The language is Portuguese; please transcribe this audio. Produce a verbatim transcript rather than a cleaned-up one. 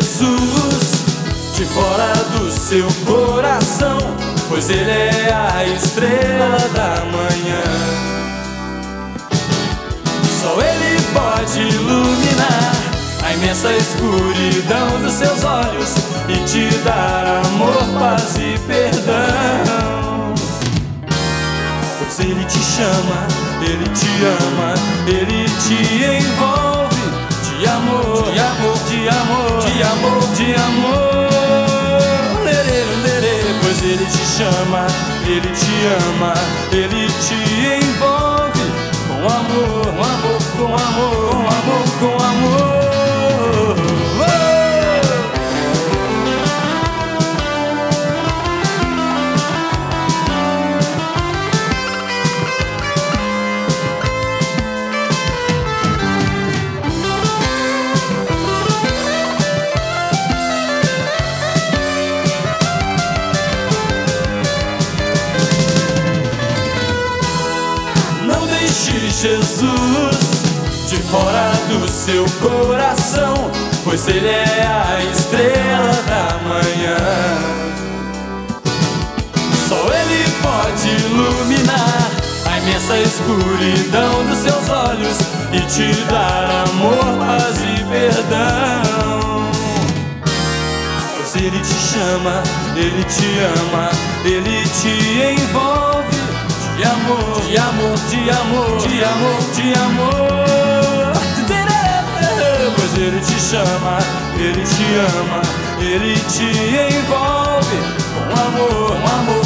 Jesus de fora do seu coração, pois Ele é a estrela da manhã. Só Ele pode iluminar a imensa escuridão dos seus olhos e te dar amor, paz e perdão. Pois Ele te chama, Ele te ama, Ele te envolve de amor, de amor, de amor, de amor, de amor. Lerê, lerê. Pois Ele te chama, Ele te ama, Ele te envolve com amor, com amor, com amor, com amor, com amor. Jesus de fora do seu coração, pois Ele é a estrela da manhã. Só Ele pode iluminar a imensa escuridão dos seus olhos e te dar amor, paz e perdão. Pois Ele te chama, Ele te ama, Ele te envolve de amor, de amor, de amor, de amor, de amor. Pois Ele te chama, Ele te ama, Ele te envolve com amor, com amor.